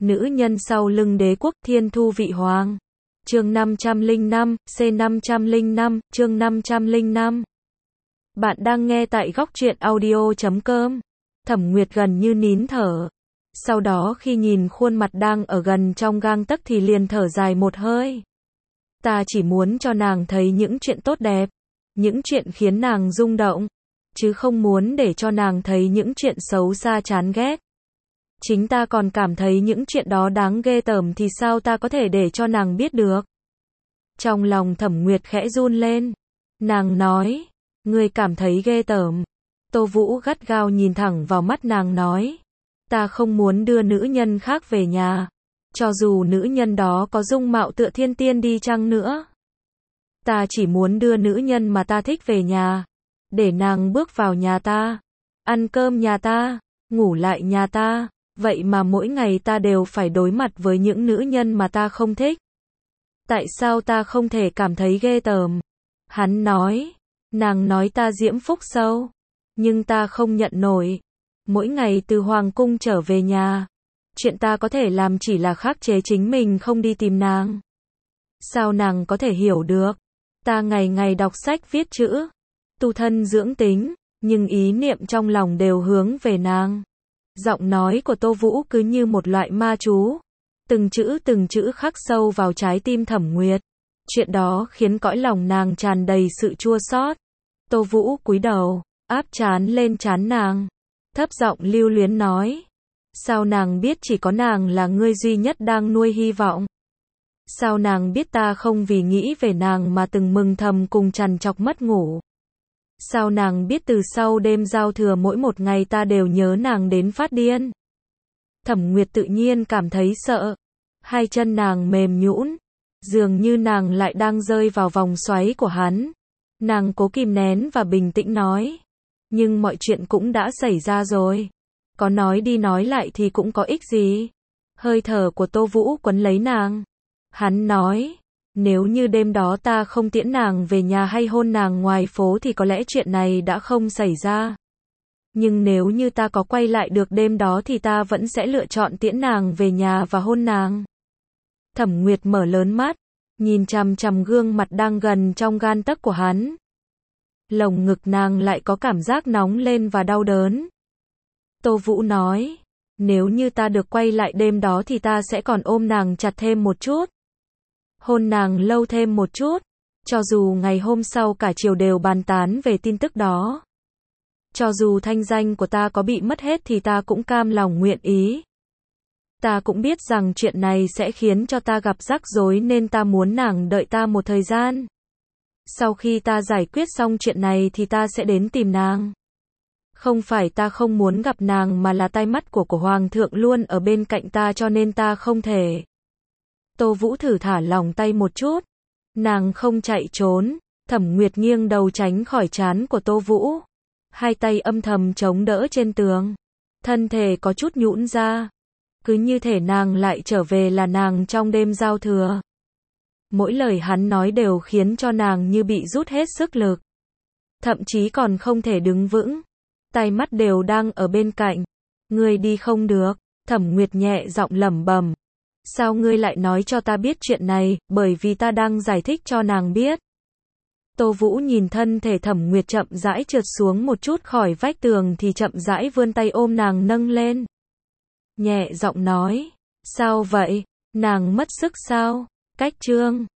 Nữ nhân sau lưng đế quốc Thiên Thu Vị Hoàng. Chương 505, C505, chương 505. Bạn đang nghe tại góc truyện audio.com. Thẩm Nguyệt gần như nín thở. Sau đó khi nhìn khuôn mặt đang ở gần trong gang tấc thì liền thở dài một hơi. Ta chỉ muốn cho nàng thấy những chuyện tốt đẹp, những chuyện khiến nàng rung động, chứ không muốn để cho nàng thấy những chuyện xấu xa chán ghét. Chính ta còn cảm thấy những chuyện đó đáng ghê tởm thì sao ta có thể để cho nàng biết được. Trong lòng Thẩm Nguyệt khẽ run lên. Nàng nói, ngươi cảm thấy ghê tởm. Tô Vũ gắt gao nhìn thẳng vào mắt nàng nói, ta không muốn đưa nữ nhân khác về nhà, cho dù nữ nhân đó có dung mạo tựa thiên tiên đi chăng nữa. Ta chỉ muốn đưa nữ nhân mà ta thích về nhà, để nàng bước vào nhà ta, ăn cơm nhà ta, ngủ lại nhà ta. Vậy mà mỗi ngày ta đều phải đối mặt với những nữ nhân mà ta không thích. Tại sao ta không thể cảm thấy ghê tởm? Hắn nói, nàng nói ta diễm phúc sâu, nhưng ta không nhận nổi. Mỗi ngày từ hoàng cung trở về nhà, chuyện ta có thể làm chỉ là khắc chế chính mình không đi tìm nàng. Sao nàng có thể hiểu được? Ta ngày ngày đọc sách viết chữ, tu thân dưỡng tính, nhưng ý niệm trong lòng đều hướng về nàng. Giọng nói của Tô Vũ cứ như một loại ma chú, từng chữ khắc sâu vào trái tim Thẩm Nguyệt. Chuyện đó khiến cõi lòng nàng tràn đầy sự chua xót. Tô Vũ cúi đầu, áp trán lên trán nàng, thấp giọng lưu luyến nói, sao nàng biết chỉ có nàng là ngươi duy nhất đang nuôi hy vọng? Sao nàng biết ta không vì nghĩ về nàng mà từng mừng thầm cùng trằn trọc mất ngủ? Sao nàng biết từ sau đêm giao thừa mỗi một ngày ta đều nhớ nàng đến phát điên? Thẩm Nguyệt tự nhiên cảm thấy sợ. Hai chân nàng mềm nhũn, dường như nàng lại đang rơi vào vòng xoáy của hắn. Nàng cố kìm nén và bình tĩnh nói, nhưng mọi chuyện cũng đã xảy ra rồi. Có nói đi nói lại thì cũng có ích gì? Hơi thở của Tô Vũ quấn lấy nàng. Hắn nói, nếu như đêm đó ta không tiễn nàng về nhà hay hôn nàng ngoài phố thì có lẽ chuyện này đã không xảy ra. Nhưng nếu như ta có quay lại được đêm đó thì ta vẫn sẽ lựa chọn tiễn nàng về nhà và hôn nàng. Thẩm Nguyệt mở lớn mắt, nhìn chằm chằm gương mặt đang gần trong gan tấc của hắn. Lồng ngực nàng lại có cảm giác nóng lên và đau đớn. Tô Vũ nói, nếu như ta được quay lại đêm đó thì ta sẽ còn ôm nàng chặt thêm một chút, hôn nàng lâu thêm một chút, cho dù ngày hôm sau cả triều đều bàn tán về tin tức đó. Cho dù thanh danh của ta có bị mất hết thì ta cũng cam lòng nguyện ý. Ta cũng biết rằng chuyện này sẽ khiến cho ta gặp rắc rối nên ta muốn nàng đợi ta một thời gian. Sau khi ta giải quyết xong chuyện này thì ta sẽ đến tìm nàng. Không phải ta không muốn gặp nàng mà là tai mắt của Hoàng thượng luôn ở bên cạnh ta cho nên ta không thể. Tô Vũ thử thả lỏng tay một chút. Nàng không chạy trốn. Thẩm Nguyệt nghiêng đầu tránh khỏi trán của Tô Vũ. Hai tay âm thầm chống đỡ trên tường. Thân thể có chút nhũn ra. Cứ như thể nàng lại trở về là nàng trong đêm giao thừa. Mỗi lời hắn nói đều khiến cho nàng như bị rút hết sức lực. Thậm chí còn không thể đứng vững. Tai mắt đều đang ở bên cạnh. Ngươi đi không được. Thẩm Nguyệt nhẹ giọng lẩm bẩm. Sao ngươi lại nói cho ta biết chuyện này? Bởi vì ta đang giải thích cho nàng biết. Tô Vũ nhìn thân thể Thẩm Nguyệt chậm rãi trượt xuống một chút khỏi vách tường thì chậm rãi vươn tay ôm nàng nâng lên. Nhẹ giọng nói, sao vậy? Nàng mất sức sao? Cách chương